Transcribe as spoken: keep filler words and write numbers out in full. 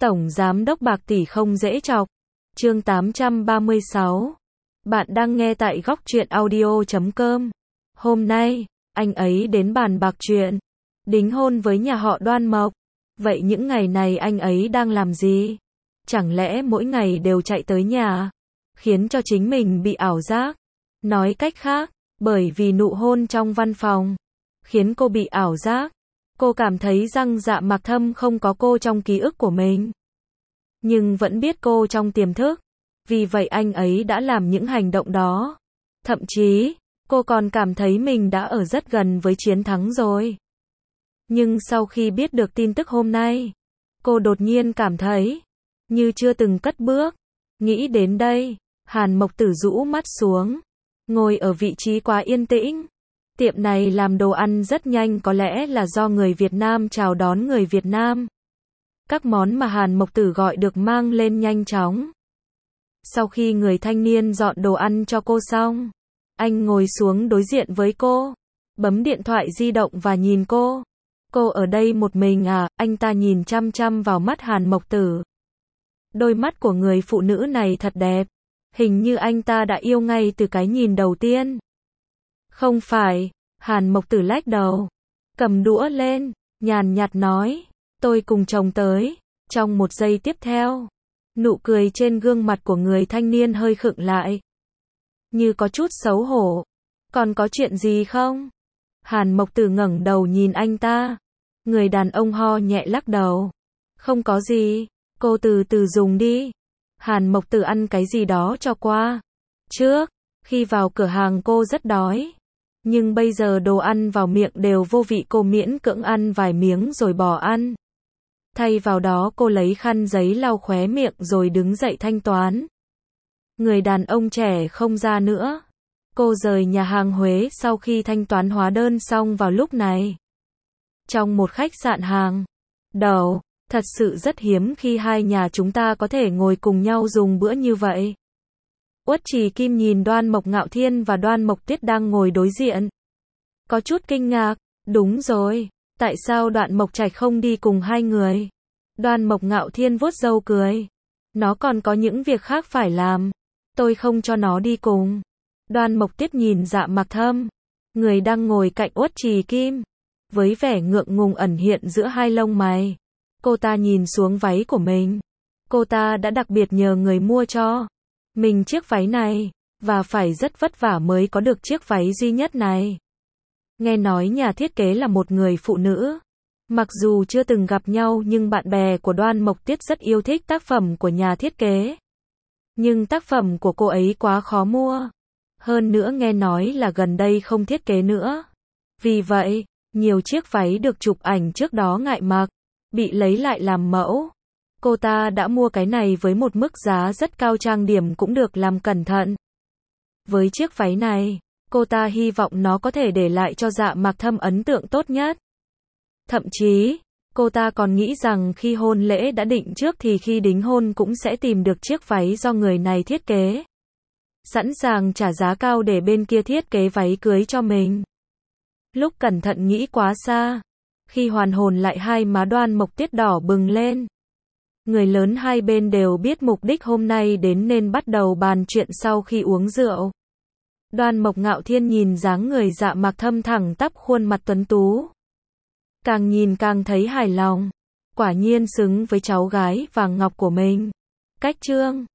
Tổng Giám đốc bạc tỷ không dễ chọc. Chương tám trăm ba mươi sáu. Bạn đang nghe tại góc truyện audio chấm com. Hôm nay, anh ấy đến bàn bạc chuyện đính hôn với nhà họ Đoan Mộc. Vậy những ngày này anh ấy đang làm gì? Chẳng lẽ mỗi ngày đều chạy tới nhà, khiến cho chính mình bị ảo giác? Nói cách khác, bởi vì nụ hôn trong văn phòng, khiến cô bị ảo giác. Cô cảm thấy rằng Dạ Mạc Thâm không có cô trong ký ức của mình, nhưng vẫn biết cô trong tiềm thức. Vì vậy anh ấy đã làm những hành động đó. Thậm chí, cô còn cảm thấy mình đã ở rất gần với chiến thắng rồi. Nhưng sau khi biết được tin tức hôm nay, cô đột nhiên cảm thấy như chưa từng cất bước. Nghĩ đến đây, Hàn Mộc Tử rũ mắt xuống, ngồi ở vị trí quá yên tĩnh. Tiệm này làm đồ ăn rất nhanh, có lẽ là do người Việt Nam chào đón người Việt Nam. Các món mà Hàn Mộc Tử gọi được mang lên nhanh chóng. Sau khi người thanh niên dọn đồ ăn cho cô xong, anh ngồi xuống đối diện với cô, bấm điện thoại di động và nhìn cô. Cô ở đây một mình à? Anh ta nhìn chăm chăm vào mắt Hàn Mộc Tử. Đôi mắt của người phụ nữ này thật đẹp. Hình như anh ta đã yêu ngay từ cái nhìn đầu tiên. Không phải, Hàn Mộc Tử lách đầu, cầm đũa lên, nhàn nhạt nói, tôi cùng chồng tới. Trong một giây tiếp theo, nụ cười trên gương mặt của người thanh niên hơi khựng lại, như có chút xấu hổ. Còn có chuyện gì không? Hàn Mộc Tử ngẩng đầu nhìn anh ta. Người đàn ông ho nhẹ lắc đầu. Không có gì, cô từ từ dùng đi. Hàn Mộc Tử ăn cái gì đó cho qua. Trước, khi vào cửa hàng cô rất đói. Nhưng bây giờ đồ ăn vào miệng đều vô vị, cô miễn cưỡng ăn vài miếng rồi bỏ ăn. Thay vào đó cô lấy khăn giấy lau khóe miệng rồi đứng dậy thanh toán. Người đàn ông trẻ không ra nữa. Cô rời nhà hàng Huế sau khi thanh toán hóa đơn xong vào lúc này. Trong một khách sạn hàng đầu, thật sự rất hiếm khi hai nhà chúng ta có thể ngồi cùng nhau dùng bữa như vậy. Uất Trì Kim nhìn Đoan Mộc Ngạo Thiên và Đoan Mộc Tiết đang ngồi đối diện, có chút kinh ngạc. Đúng rồi, tại sao Đoạn Mộc Trạch không đi cùng hai người? Đoan Mộc Ngạo Thiên vuốt râu cười. Nó còn có những việc khác phải làm. Tôi không cho nó đi cùng. Đoan Mộc Tiết nhìn Dạ Mạc Thâm, người đang ngồi cạnh Uất Trì Kim, với vẻ ngượng ngùng ẩn hiện giữa hai lông mày. Cô ta nhìn xuống váy của mình. Cô ta đã đặc biệt nhờ người mua cho mình chiếc váy này, và phải rất vất vả mới có được chiếc váy duy nhất này. Nghe nói nhà thiết kế là một người phụ nữ. Mặc dù chưa từng gặp nhau nhưng bạn bè của Đoan Mộc Tiết rất yêu thích tác phẩm của nhà thiết kế. Nhưng tác phẩm của cô ấy quá khó mua. Hơn nữa nghe nói là gần đây không thiết kế nữa. Vì vậy, nhiều chiếc váy được chụp ảnh trước đó ngại mặc, bị lấy lại làm mẫu. Cô ta đã mua cái này với một mức giá rất cao, trang điểm cũng được làm cẩn thận. Với chiếc váy này, cô ta hy vọng nó có thể để lại cho Dạ Mạc Thâm ấn tượng tốt nhất. Thậm chí, cô ta còn nghĩ rằng khi hôn lễ đã định trước thì khi đính hôn cũng sẽ tìm được chiếc váy do người này thiết kế. Sẵn sàng trả giá cao để bên kia thiết kế váy cưới cho mình. Lúc cẩn thận nghĩ quá xa, khi hoàn hồn lại hai má Đoan Mộc Tiết đỏ bừng lên. Người lớn hai bên đều biết mục đích hôm nay đến nên bắt đầu bàn chuyện sau khi uống rượu. Đoan Mộc Ngạo Thiên nhìn dáng người Dạ Mạc Thâm thẳng tắp khuôn mặt tuấn tú. Càng nhìn càng thấy hài lòng. Quả nhiên xứng với cháu gái vàng ngọc của mình. Cách chương